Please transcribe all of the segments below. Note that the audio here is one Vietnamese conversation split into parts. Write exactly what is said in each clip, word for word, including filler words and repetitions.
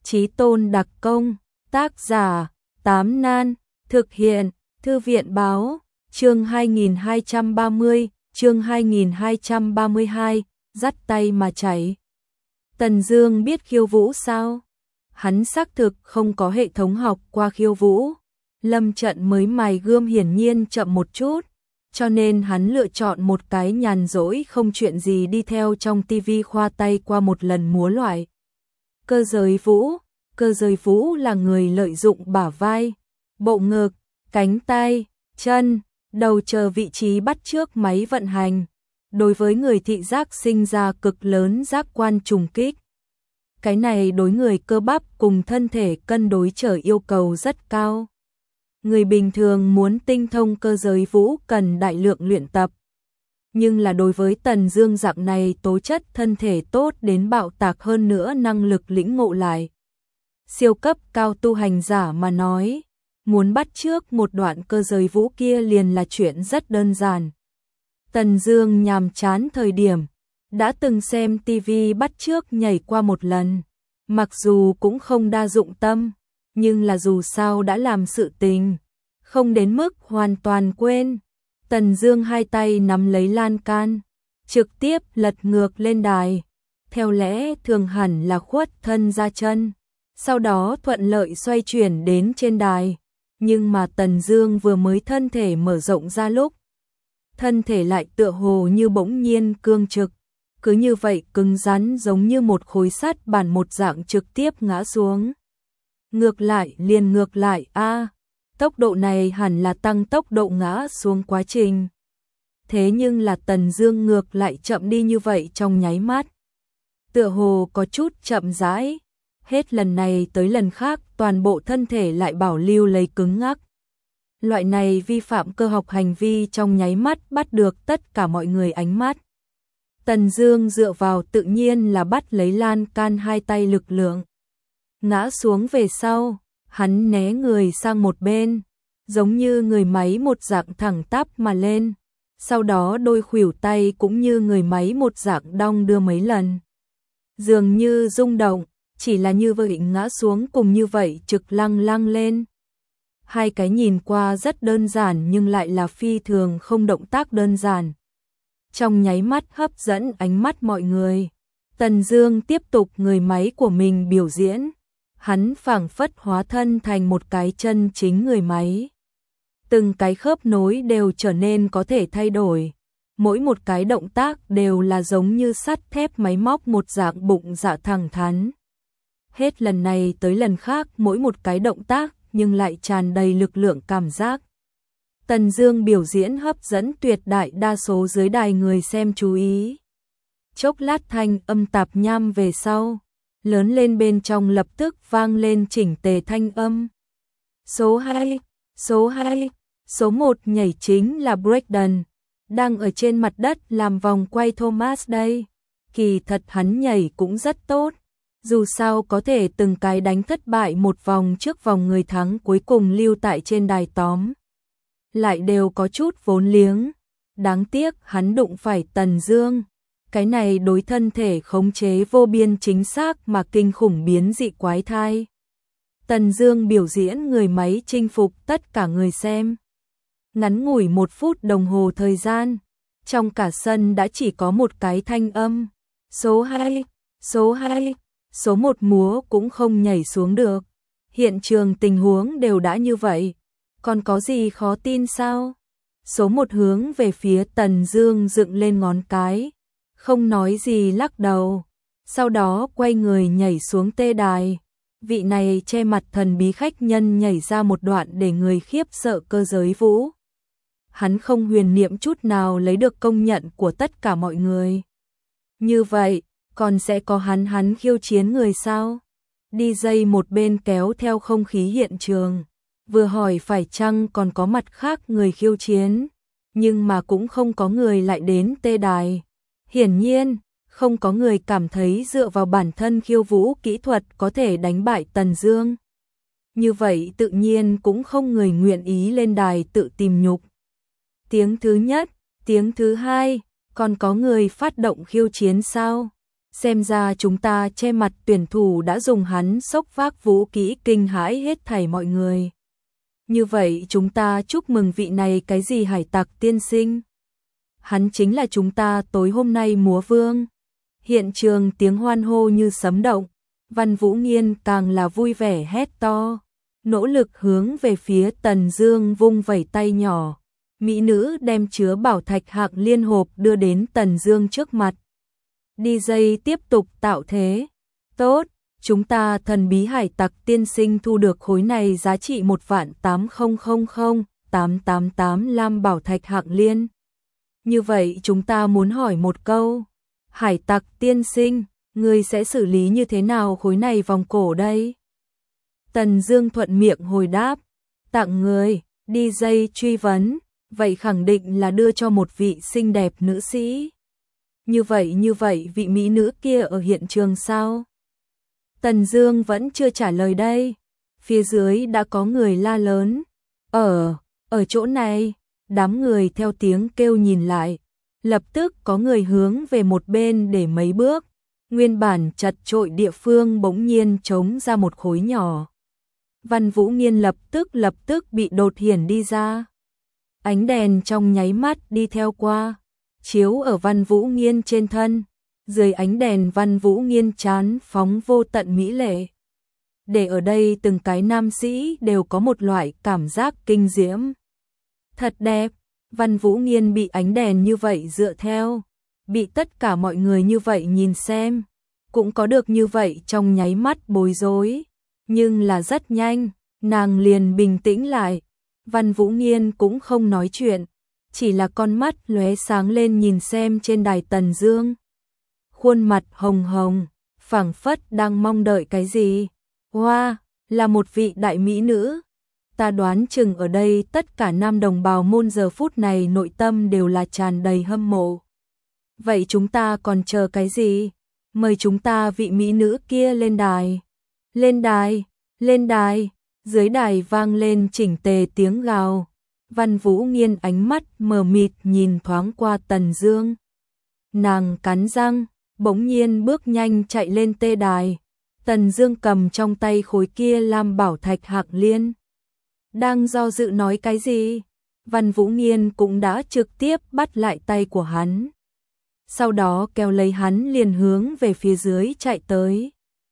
Chí Tôn đặc công, tác giả, Tám Nan, thực hiện, Thư viện báo, chương hai nghìn hai trăm ba mươi, chương hai nghìn hai trăm ba mươi hai, dắt tay mà chạy. Tần Dương biết khiêu vũ sao? Hắn xác thực không có hệ thống học qua khiêu vũ. Lâm Trận mới mài gươm hiển nhiên chậm một chút, cho nên hắn lựa chọn một cái nhàn rỗi không chuyện gì đi theo trong tivi khoa tay qua một lần múa loại. Cơ giới vũ, cơ giới vũ là người lợi dụng bả vai, bộ ngực, cánh tay, chân, đầu chờ vị trí bắt chước máy vận hành. Đối với người thị giác sinh ra cực lớn giác quan trùng kích. Cái này đối người cơ bắp cùng thân thể cân đối trở yêu cầu rất cao. Người bình thường muốn tinh thông cơ giới vũ cần đại lượng luyện tập. Nhưng là đối với Tần Dương dạng này tố chất thân thể tốt đến bạo tạc hơn nữa năng lực lĩnh ngộ lại. Siêu cấp cao tu hành giả mà nói, muốn bắt chước một đoạn cơ giới vũ kia liền là chuyện rất đơn giản. Tần Dương nhàm chán thời điểm, đã từng xem tivi bắt chước nhảy qua một lần, mặc dù cũng không đa dụng tâm, nhưng là dù sao đã làm sự tình, không đến mức hoàn toàn quên. Tần Dương hai tay nắm lấy lan can, trực tiếp lật ngược lên đài, theo lẽ thường hẳn là khuất thân ra chân, sau đó thuận lợi xoay chuyển đến trên đài, nhưng mà Tần Dương vừa mới thân thể mở rộng ra lúc, thân thể lại tựa hồ như bỗng nhiên cương trực, cứ như vậy cứng rắn giống như một khối sắt bản một dạng trực tiếp ngã xuống. Ngược lại liền ngược lại a, à, tốc độ này hẳn là tăng tốc độ ngã xuống quá trình. Thế nhưng là Tần Dương ngược lại chậm đi như vậy trong nháy mắt. Tựa hồ có chút chậm rãi, hết lần này tới lần khác toàn bộ thân thể lại bảo lưu lấy cứng ngắc. Loại này vi phạm cơ học hành vi trong nháy mắt bắt được tất cả mọi người ánh mắt. Tần Dương dựa vào tự nhiên là bắt lấy lan can hai tay lực lượng. Ngã xuống về sau, hắn né người sang một bên, giống như người máy một dạng thẳng tắp mà lên. Sau đó đôi khuỷu tay cũng như người máy một dạng đong đưa mấy lần. Dường như rung động, chỉ là như vậy ngã xuống cùng như vậy trực lăng lăng lên. Hai cái nhìn qua rất đơn giản nhưng lại là phi thường không động tác đơn giản. Trong nháy mắt hấp dẫn ánh mắt mọi người. Tần Dương tiếp tục người máy của mình biểu diễn. Hắn phảng phất hóa thân thành một cái chân chính người máy. Từng cái khớp nối đều trở nên có thể thay đổi. Mỗi một cái động tác đều là giống như sắt thép máy móc một dạng bụng dạ thẳng thắn. Hết lần này tới lần khác mỗi một cái động tác nhưng lại tràn đầy lực lượng cảm giác. Tần Dương biểu diễn hấp dẫn tuyệt đại đa số dưới đài người xem chú ý. Chốc lát thanh âm tạp nham về sau, lớn lên bên trong lập tức vang lên chỉnh tề thanh âm. Số hai, số hai, số một nhảy chính là Breakdance, đang ở trên mặt đất làm vòng quay Thomas đây. Kỳ thật hắn nhảy cũng rất tốt. Dù sao có thể từng cái đánh thất bại một vòng trước vòng người thắng cuối cùng lưu tại trên đài tóm. Lại đều có chút vốn liếng. Đáng tiếc hắn đụng phải Tần Dương. Cái này đối thân thể khống chế vô biên chính xác mà kinh khủng biến dị quái thai. Tần Dương biểu diễn người máy chinh phục tất cả người xem. Ngắn ngủi một phút đồng hồ thời gian, trong cả sân đã chỉ có một cái thanh âm. Số hai, số hai. Số một múa cũng không nhảy xuống được. Hiện trường tình huống đều đã như vậy, còn có gì khó tin sao? Số một hướng về phía Tần Dương dựng lên ngón cái, không nói gì lắc đầu, sau đó quay người nhảy xuống tê đài. Vị này che mặt thần bí khách nhân nhảy ra một đoạn để người khiếp sợ cơ giới vũ. Hắn không huyền niệm chút nào lấy được công nhận của tất cả mọi người. Như vậy, còn sẽ có hắn hắn khiêu chiến người sao? đi dây một bên kéo theo không khí hiện trường, vừa hỏi phải chăng còn có mặt khác người khiêu chiến, nhưng mà cũng không có người lại đến tê đài. Hiển nhiên, không có người cảm thấy dựa vào bản thân khiêu vũ kỹ thuật có thể đánh bại Tần Dương. Như vậy tự nhiên cũng không người nguyện ý lên đài tự tìm nhục. Tiếng thứ nhất, tiếng thứ hai, còn có người phát động khiêu chiến sao? xem ra chúng ta che mặt tuyển thủ đã dùng hắn sốc vác vũ kỹ kinh hãi hết thảy mọi người. Như vậy chúng ta chúc mừng vị này cái gì hải tặc tiên sinh. Hắn chính là chúng ta tối hôm nay múa vương. Hiện trường tiếng hoan hô như sấm động, Văn Vũ Nghiên càng là vui vẻ hét to, nỗ lực hướng về phía Tần Dương vung vẩy tay nhỏ. Mỹ nữ đem chứa bảo thạch hạng liên hộp đưa đến Tần Dương trước mặt. đi jây tiếp tục tạo thế. Tốt, chúng ta thần bí hải tặc tiên sinh thu được khối này giá trị một vạn tám không không không tám tám tám lam bảo thạch hạng liên. Như vậy chúng ta muốn hỏi một câu, hải tặc tiên sinh, ngươi sẽ xử lý như thế nào khối này vòng cổ đây? Tần Dương thuận miệng hồi đáp, tặng người. đi jây truy vấn, vậy khẳng định là đưa cho một vị xinh đẹp nữ sĩ. Như vậy như vậy vị mỹ nữ kia ở hiện trường sao? Tần Dương vẫn chưa trả lời đây. Phía dưới đã có người la lớn. Ở, ở chỗ này. Đám người theo tiếng kêu nhìn lại. Lập tức có người hướng về một bên để mấy bước. Nguyên bản chật chội địa phương bỗng nhiên trống ra một khối nhỏ. Văn Vũ Nghiên lập tức lập tức bị đột hiển đi ra. Ánh đèn trong nháy mắt đi theo qua, chiếu ở Văn Vũ Nghiên trên thân. Dưới ánh đèn Văn Vũ Nghiên chán phóng vô tận mỹ lệ. Để ở đây từng cái nam sĩ đều có một loại cảm giác kinh diễm. Thật đẹp, Văn Vũ Nghiên bị ánh đèn như vậy dựa theo, bị tất cả mọi người như vậy nhìn xem, cũng có được như vậy trong nháy mắt bối rối. Nhưng là rất nhanh, nàng liền bình tĩnh lại. Văn Vũ Nghiên cũng không nói chuyện, chỉ là con mắt lóe sáng lên nhìn xem trên đài Tần Dương. Khuôn mặt hồng hồng, phảng phất đang mong đợi cái gì. Hoa, là một vị đại mỹ nữ. Ta đoán chừng ở đây tất cả nam đồng bào môn giờ phút này nội tâm đều là tràn đầy hâm mộ. Vậy chúng ta còn chờ cái gì? Mời chúng ta vị mỹ nữ kia lên đài. Lên đài, lên đài. Dưới đài vang lên chỉnh tề tiếng gào. Văn Vũ Nghiên ánh mắt mờ mịt nhìn thoáng qua Tần Dương. Nàng cắn răng, bỗng nhiên bước nhanh chạy lên tê đài. Tần Dương cầm trong tay khối kia lam bảo thạch hạng liên. Đang do dự nói cái gì? Văn Vũ Nghiên cũng đã trực tiếp bắt lại tay của hắn. Sau đó kéo lấy hắn liền hướng về phía dưới chạy tới.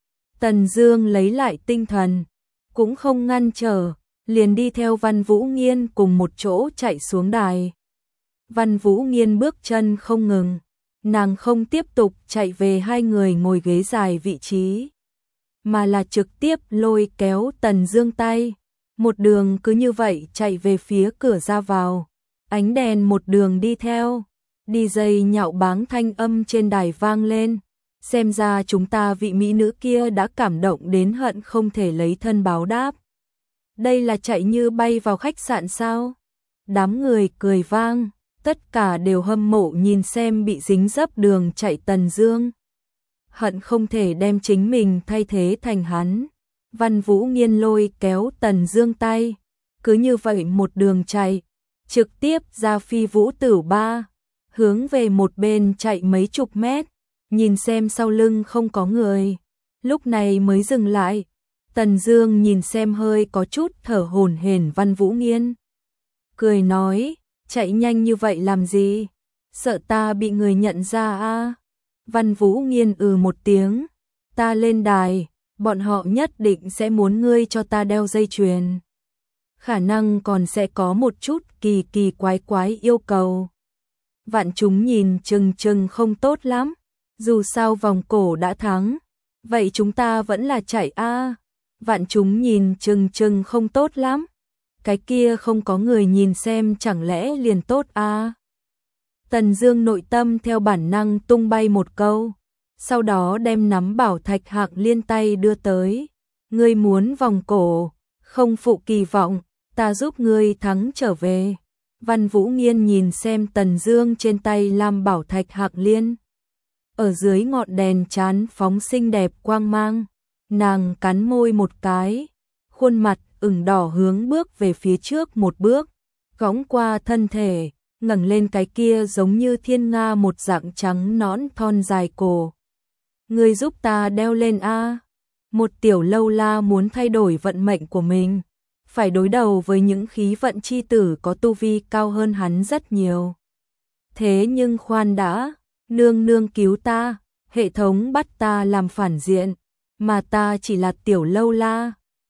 Tần Dương lấy lại tinh thần, cũng không ngăn trở, liền đi theo Văn Vũ Nghiên cùng một chỗ chạy xuống đài. Văn Vũ Nghiên bước chân không ngừng, nàng không tiếp tục chạy về hai người ngồi ghế dài vị trí, mà là trực tiếp lôi kéo Tần Dương tay, một đường cứ như vậy chạy về phía cửa ra vào. Ánh đèn một đường đi theo, đi jây nhạo báng thanh âm trên đài vang lên. Xem ra chúng ta vị mỹ nữ kia đã cảm động đến hận không thể lấy thân báo đáp. Đây là chạy như bay vào khách sạn sao? Đám người cười vang, tất cả đều hâm mộ nhìn xem bị dính dấp đường chạy Tần Dương. Hận không thể đem chính mình thay thế thành hắn. Văn Vũ Nghiên lôi kéo Tần Dương tay, cứ như vậy một đường chạy, trực tiếp ra Phi Vũ Tửu Ba, hướng về một bên chạy mấy chục mét. Nhìn xem sau lưng không có người, lúc này mới dừng lại. Tần Dương nhìn xem hơi có chút thở hổn hển Văn Vũ Nghiên, cười nói, chạy nhanh như vậy làm gì? Sợ ta bị người nhận ra a? À? Văn Vũ Nghiên ừ một tiếng, ta lên đài, bọn họ nhất định sẽ muốn ngươi cho ta đeo dây chuyền. Khả năng còn sẽ có một chút kỳ kỳ quái quái yêu cầu. Vạn chúng nhìn chừng chừng không tốt lắm. Dù sao vòng cổ đã thắng, vậy chúng ta vẫn là chạy a. À. Vạn chúng nhìn chừng chừng không tốt lắm. Cái kia không có người nhìn xem chẳng lẽ liền tốt a. À. Tần Dương nội tâm theo bản năng tung bay một câu, sau đó đem nắm bảo thạch hạng liên tay đưa tới. Ngươi muốn vòng cổ, không phụ kỳ vọng, ta giúp ngươi thắng trở về. Văn Vũ Nghiên nhìn xem Tần Dương trên tay lam bảo thạch hạng liên. Ở dưới ngọn đèn chán phóng xinh đẹp quang mang, nàng cắn môi một cái, khuôn mặt ửng đỏ hướng bước về phía trước một bước, cõng qua thân thể, ngẩng lên cái kia giống như thiên nga một dạng trắng nõn thon dài cổ. Ngươi giúp ta đeo lên a. Một tiểu lâu la muốn thay đổi vận mệnh của mình, phải đối đầu với những khí vận chi tử có tu vi cao hơn hắn rất nhiều. Thế nhưng khoan đã, nương nương cứu ta, hệ thống bắt ta làm phản diện, mà ta chỉ là tiểu lâu la,